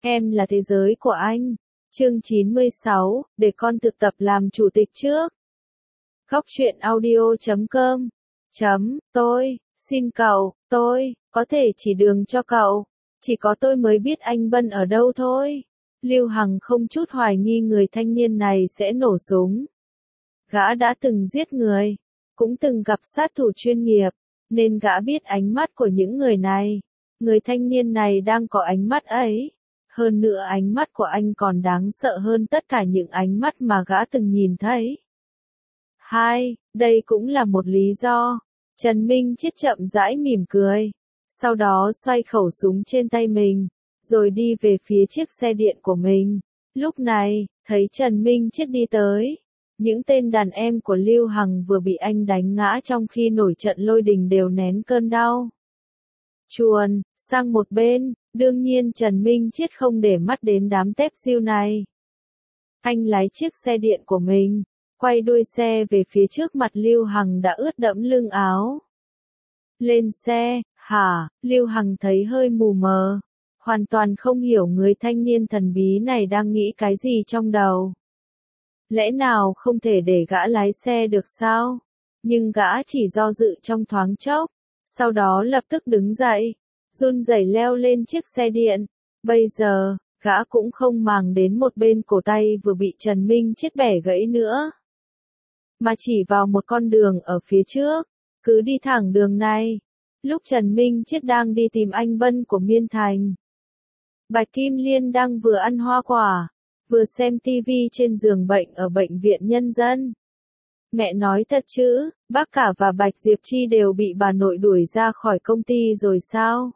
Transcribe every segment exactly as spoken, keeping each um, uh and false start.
Em là thế giới của anh. Chương chín mươi sáu, để con thực tập làm chủ tịch trước. Góc truyện audio chấm com. Chấm, tôi, xin cậu, tôi, có thể chỉ đường cho cậu. Chỉ có tôi mới biết anh Bân ở đâu thôi. Lưu Hằng không chút hoài nghi người thanh niên này sẽ nổ súng. Gã đã từng giết người, cũng từng gặp sát thủ chuyên nghiệp, nên gã biết ánh mắt của những người này. Người thanh niên này đang có ánh mắt ấy. Hơn nữa ánh mắt của anh còn đáng sợ hơn tất cả những ánh mắt mà gã từng nhìn thấy. Hai, đây cũng là một lý do. Trần Minh Chiết chậm rãi mỉm cười, sau đó xoay khẩu súng trên tay mình, rồi đi về phía chiếc xe điện của mình. Lúc này, thấy Trần Minh Chiết đi tới, những tên đàn em của Lưu Hằng vừa bị anh đánh ngã trong khi nổi trận lôi đình đều nén cơn đau. Chuồn sang một bên, đương nhiên Trần Minh Chiết không để mắt đến đám tép diêu này. Anh lái chiếc xe điện của mình, quay đuôi xe về phía trước mặt Lưu Hằng đã ướt đẫm lưng áo. Lên xe, hả? Lưu Hằng thấy hơi mù mờ, hoàn toàn không hiểu người thanh niên thần bí này đang nghĩ cái gì trong đầu. Lẽ nào không thể để gã lái xe được sao? Nhưng gã chỉ do dự trong thoáng chốc, sau đó lập tức đứng dậy, run rẩy leo lên chiếc xe điện. Bây giờ, gã cũng không màng đến một bên cổ tay vừa bị Trần Minh Chiết bẻ gãy nữa, mà chỉ vào một con đường ở phía trước, cứ đi thẳng đường này. Lúc Trần Minh Chiết đang đi tìm anh Bân của Miên Thành, Bạch Kim Liên đang vừa ăn hoa quả, vừa xem tivi trên giường bệnh ở bệnh viện nhân dân. Mẹ nói thật chứ, bác cả và Bạch Diệp Chi đều bị bà nội đuổi ra khỏi công ty rồi sao?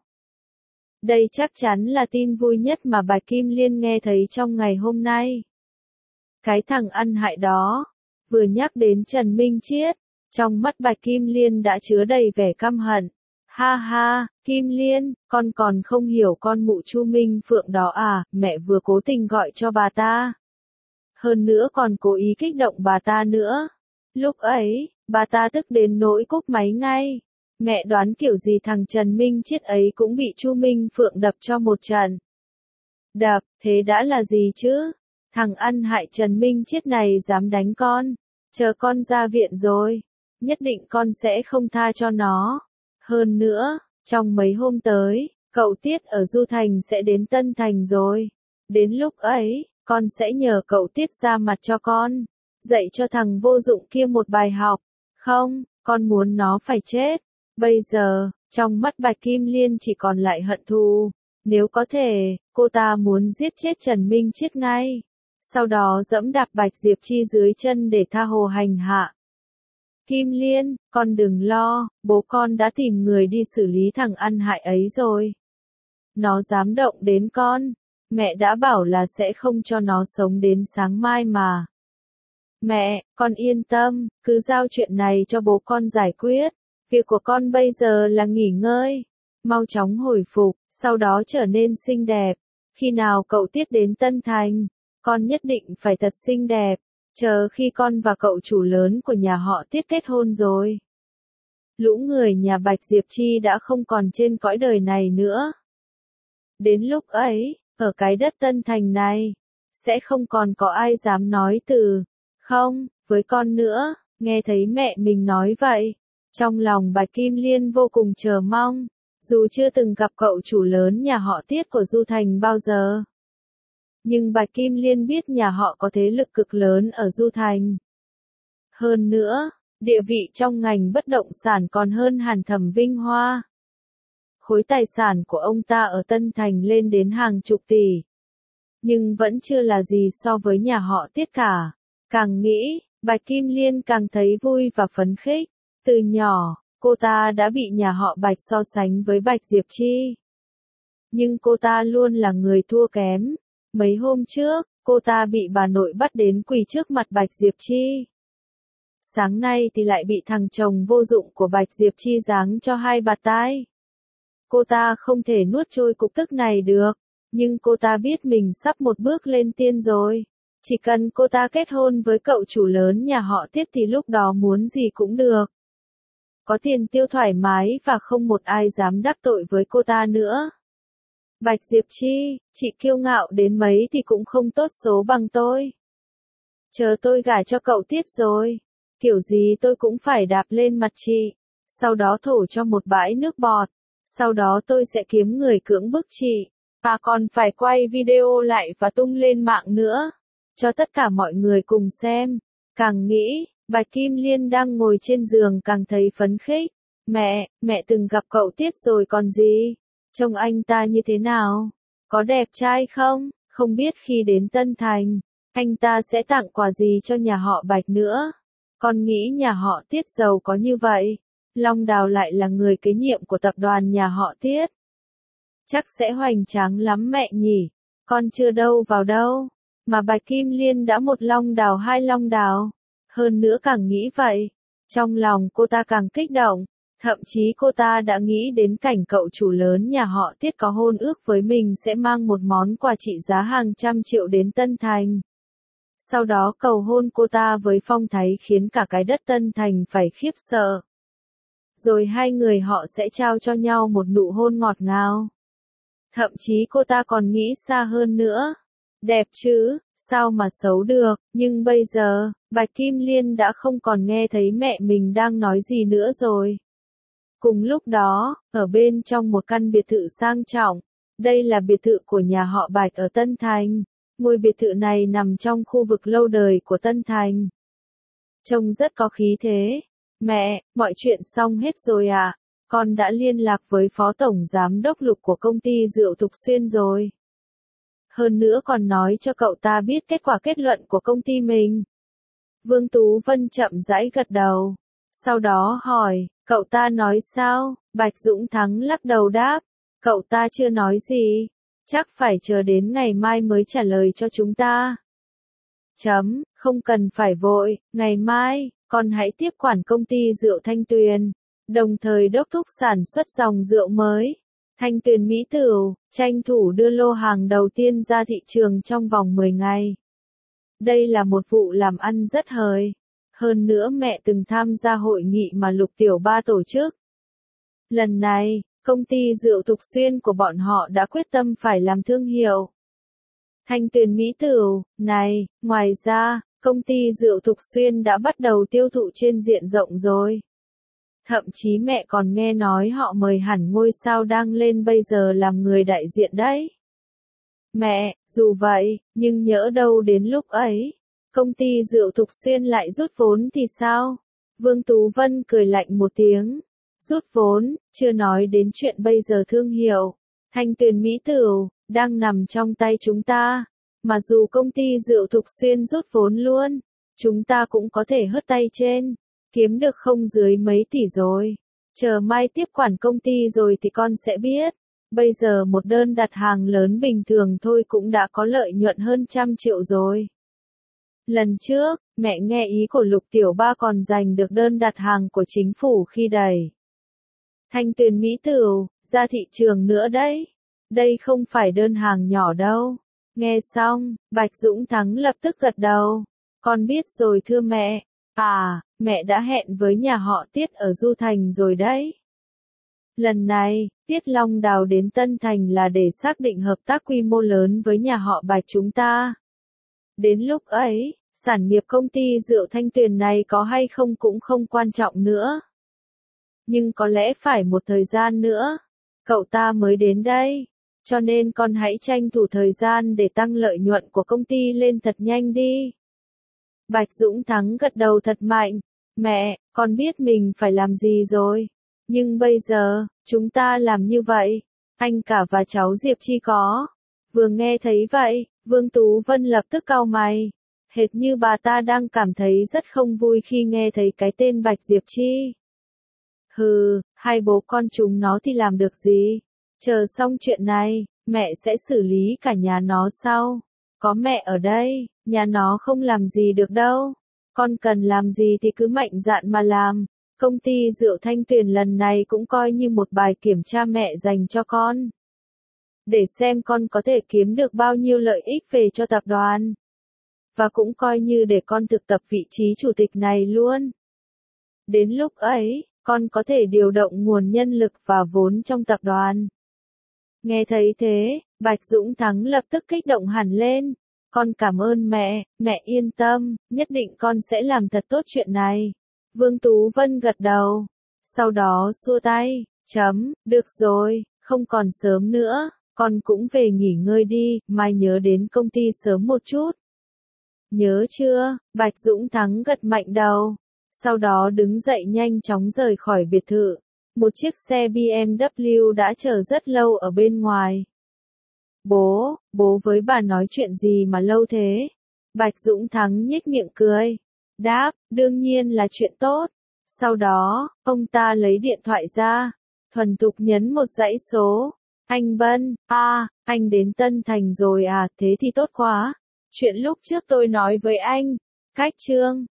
Đây chắc chắn là tin vui nhất mà Bạch Kim Liên nghe thấy trong ngày hôm nay. Cái thằng ăn hại đó, vừa nhắc đến Trần Minh Chiết, trong mắt Bạch Kim Liên đã chứa đầy vẻ căm hận. Ha ha, Kim Liên, con còn không hiểu con mụ Chu Minh Phượng đó à, mẹ vừa cố tình gọi cho bà ta. Hơn nữa còn cố ý kích động bà ta nữa. Lúc ấy, bà ta tức đến nỗi cúp máy ngay. Mẹ đoán kiểu gì thằng Trần Minh Chiết ấy cũng bị Chu Minh Phượng đập cho một trận. Đập, thế đã là gì chứ? Thằng ăn hại Trần Minh Chiết này dám đánh con. Chờ con ra viện rồi, nhất định con sẽ không tha cho nó. Hơn nữa, trong mấy hôm tới, cậu Tiết ở Du Thành sẽ đến Tân Thành rồi. Đến lúc ấy, con sẽ nhờ cậu Tiết ra mặt cho con, dạy cho thằng vô dụng kia một bài học. Không, con muốn nó phải chết. Bây giờ, trong mắt Bạch Kim Liên chỉ còn lại hận thù. Nếu có thể, cô ta muốn giết chết Trần Minh Chiết ngay. Sau đó dẫm đạp Bạch Diệp Chi dưới chân để tha hồ hành hạ. Kim Liên, con đừng lo, bố con đã tìm người đi xử lý thằng ăn hại ấy rồi. Nó dám động đến con, mẹ đã bảo là sẽ không cho nó sống đến sáng mai mà. Mẹ, con yên tâm, cứ giao chuyện này cho bố con giải quyết. Việc của con bây giờ là nghỉ ngơi, mau chóng hồi phục, sau đó trở nên xinh đẹp. Khi nào cậu Tiết đến Tân Thành, con nhất định phải thật xinh đẹp. Chờ khi con và cậu chủ lớn của nhà họ Tiết kết hôn rồi, lũ người nhà Bạch Diệp Chi đã không còn trên cõi đời này nữa. Đến lúc ấy, ở cái đất Tân Thành này, sẽ không còn có ai dám nói từ không với con nữa. Nghe thấy mẹ mình nói vậy, trong lòng Bạch Kim Liên vô cùng chờ mong. Dù chưa từng gặp cậu chủ lớn nhà họ Tiết của Du Thành bao giờ, nhưng Bạch Kim Liên biết nhà họ có thế lực cực lớn ở Du Thành. Hơn nữa, địa vị trong ngành bất động sản còn hơn hẳn Thẩm Vinh Hoa. Khối tài sản của ông ta ở Tân Thành lên đến hàng chục tỷ. Nhưng vẫn chưa là gì so với nhà họ Tiết cả. Càng nghĩ, Bạch Kim Liên càng thấy vui và phấn khích. Từ nhỏ, cô ta đã bị nhà họ Bạch so sánh với Bạch Diệp Chi. Nhưng cô ta luôn là người thua kém. Mấy hôm trước, cô ta bị bà nội bắt đến quỳ trước mặt Bạch Diệp Chi. Sáng nay thì lại bị thằng chồng vô dụng của Bạch Diệp Chi giáng cho hai bạt tai. Cô ta không thể nuốt trôi cục tức này được, nhưng cô ta biết mình sắp một bước lên tiên rồi. Chỉ cần cô ta kết hôn với cậu chủ lớn nhà họ Tiết thì lúc đó muốn gì cũng được. Có tiền tiêu thoải mái và không một ai dám đắc tội với cô ta nữa. Bạch Diệp Chi, chị kiêu ngạo đến mấy thì cũng không tốt số bằng tôi. Chờ tôi gả cho cậu Tiết rồi, kiểu gì tôi cũng phải đạp lên mặt chị, sau đó thổ cho một bãi nước bọt, sau đó tôi sẽ kiếm người cưỡng bức chị, và còn phải quay video lại và tung lên mạng nữa, cho tất cả mọi người cùng xem. Càng nghĩ, Bạch Kim Liên đang ngồi trên giường càng thấy phấn khích. Mẹ, mẹ từng gặp cậu Tiết rồi còn gì? Trông anh ta như thế nào? Có đẹp trai không? Không biết khi đến Tân Thành, anh ta sẽ tặng quà gì cho nhà họ Bạch nữa. Con nghĩ nhà họ Tiết giàu có như vậy, Long Đào lại là người kế nhiệm của tập đoàn nhà họ Tiết. Chắc sẽ hoành tráng lắm mẹ nhỉ, con chưa đâu vào đâu, mà Bạch Kim Liên đã một Long Đào hai Long Đào. Hơn nữa càng nghĩ vậy, trong lòng cô ta càng kích động, thậm chí cô ta đã nghĩ đến cảnh cậu chủ lớn nhà họ Tiết có hôn ước với mình sẽ mang một món quà trị giá hàng trăm triệu đến Tân Thành. Sau đó cầu hôn cô ta với phong thái khiến cả cái đất Tân Thành phải khiếp sợ. Rồi hai người họ sẽ trao cho nhau một nụ hôn ngọt ngào. Thậm chí cô ta còn nghĩ xa hơn nữa. Đẹp chứ, sao mà xấu được, nhưng bây giờ, Bạch Kim Liên đã không còn nghe thấy mẹ mình đang nói gì nữa rồi. Cùng lúc đó, ở bên trong một căn biệt thự sang trọng, đây là biệt thự của nhà họ Bạch ở Tân Thành. Ngôi biệt thự này nằm trong khu vực lâu đời của Tân Thành. Trông rất có khí thế. Mẹ, mọi chuyện xong hết rồi à? Con đã liên lạc với phó tổng giám đốc Lục của công ty rượu Thục Xuyên rồi. Hơn nữa còn nói cho cậu ta biết kết quả kết luận của công ty mình. Vương Tú Vân chậm rãi gật đầu. Sau đó hỏi, cậu ta nói sao? Bạch Dũng Thắng lắc đầu đáp, cậu ta chưa nói gì. Chắc phải chờ đến ngày mai mới trả lời cho chúng ta. Chấm, không cần phải vội, ngày mai, con hãy tiếp quản công ty rượu Thanh Tuyền, đồng thời đốc thúc sản xuất dòng rượu mới. Thanh Tuyền Mỹ Tửu, tranh thủ đưa lô hàng đầu tiên ra thị trường trong vòng mười ngày. Đây là một vụ làm ăn rất hời. Hơn nữa mẹ từng tham gia hội nghị mà Lục Tiểu Ba tổ chức. Lần này, công ty rượu Thục Xuyên của bọn họ đã quyết tâm phải làm thương hiệu. Thanh Tuyền Mỹ Tửu, này, ngoài ra, công ty rượu Thục Xuyên đã bắt đầu tiêu thụ trên diện rộng rồi. Thậm chí mẹ còn nghe nói họ mời hẳn ngôi sao đang lên bây giờ làm người đại diện đấy. Mẹ, dù vậy, nhưng nhỡ đâu đến lúc ấy, công ty rượu Thục Xuyên lại rút vốn thì sao? Vương Tú Vân cười lạnh một tiếng. Rút vốn, chưa nói đến chuyện bây giờ thương hiệu, Thanh Tuyền Mỹ Tửu, đang nằm trong tay chúng ta. Mà dù công ty rượu Thục Xuyên rút vốn luôn, chúng ta cũng có thể hớt tay trên, kiếm được không dưới mấy tỷ rồi. Chờ mai tiếp quản công ty rồi thì con sẽ biết. Bây giờ một đơn đặt hàng lớn bình thường thôi cũng đã có lợi nhuận hơn trăm triệu rồi. Lần trước, mẹ nghe ý của Lục Tiểu Ba còn giành được đơn đặt hàng của chính phủ khi đẩy Thanh Tuyền Mỹ Tửu ra thị trường nữa đấy. Đây không phải đơn hàng nhỏ đâu. Nghe xong, Bạch Dũng Thắng lập tức gật đầu. Con biết rồi thưa mẹ. À, mẹ đã hẹn với nhà họ Tiết ở Du Thành rồi đấy. Lần này, Tiết Long Đào đến Tân Thành là để xác định hợp tác quy mô lớn với nhà họ Bạch chúng ta. Đến lúc ấy, sản nghiệp công ty rượu Thanh Tuyền này có hay không cũng không quan trọng nữa. Nhưng có lẽ phải một thời gian nữa, cậu ta mới đến đây. Cho nên con hãy tranh thủ thời gian để tăng lợi nhuận của công ty lên thật nhanh đi. Bạch Dũng Thắng gật đầu thật mạnh. Mẹ, con biết mình phải làm gì rồi. Nhưng bây giờ, chúng ta làm như vậy. Anh cả và cháu Diệp Chi có. Vừa nghe thấy vậy, Vương Tú Vân lập tức cau mày. Hệt như bà ta đang cảm thấy rất không vui khi nghe thấy cái tên Bạch Diệp Chi. Hừ, hai bố con chúng nó thì làm được gì? Chờ xong chuyện này, mẹ sẽ xử lý cả nhà nó sau. Có mẹ ở đây, nhà nó không làm gì được đâu. Con cần làm gì thì cứ mạnh dạn mà làm. Công ty rượu Thanh Tuyền lần này cũng coi như một bài kiểm tra mẹ dành cho con. Để xem con có thể kiếm được bao nhiêu lợi ích về cho tập đoàn. Và cũng coi như để con thực tập vị trí chủ tịch này luôn. Đến lúc ấy, con có thể điều động nguồn nhân lực và vốn trong tập đoàn. Nghe thấy thế, Bạch Dũng Thắng lập tức kích động hẳn lên. Con cảm ơn mẹ, mẹ yên tâm, nhất định con sẽ làm thật tốt chuyện này. Vương Tú Vân gật đầu. Sau đó xua tay, chấm, được rồi, không còn sớm nữa, con cũng về nghỉ ngơi đi, mai nhớ đến công ty sớm một chút. Nhớ chưa? Bạch Dũng Thắng gật mạnh đầu. Sau đó đứng dậy nhanh chóng rời khỏi biệt thự. Một chiếc xe bê em vê đã chờ rất lâu ở bên ngoài. Bố, bố với bà nói chuyện gì mà lâu thế? Bạch Dũng Thắng nhếch miệng cười. Đáp, đương nhiên là chuyện tốt. Sau đó, ông ta lấy điện thoại ra, thuần thục nhấn một dãy số. Anh Bân, à, anh đến Tân Thành rồi à, thế thì tốt quá. Chuyện lúc trước tôi nói với anh, cách chương.